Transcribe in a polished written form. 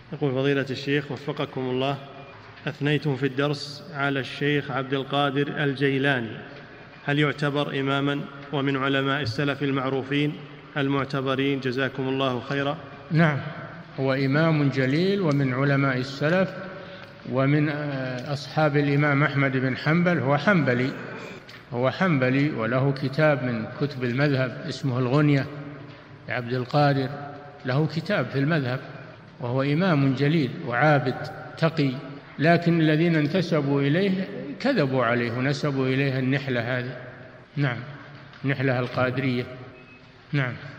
يقول فضيلة الشيخ وفقكم الله، أثنيتم في الدرس على الشيخ عبد القادر الجيلاني، هل يعتبر إماما ومن علماء السلف المعروفين المعتبرين جزاكم الله خيرا؟ نعم، هو إمام جليل ومن علماء السلف ومن أصحاب الإمام أحمد بن حنبل. هو حنبلي وله كتاب من كتب المذهب اسمه الغنية لعبد القادر، له كتاب في المذهب، وهو إمام جليل وعابد تقي، لكن الذين انتسبوا إليه كذبوا عليه ونسبوا إليه النحلة هذه. نعم، النحلة القادرية. نعم.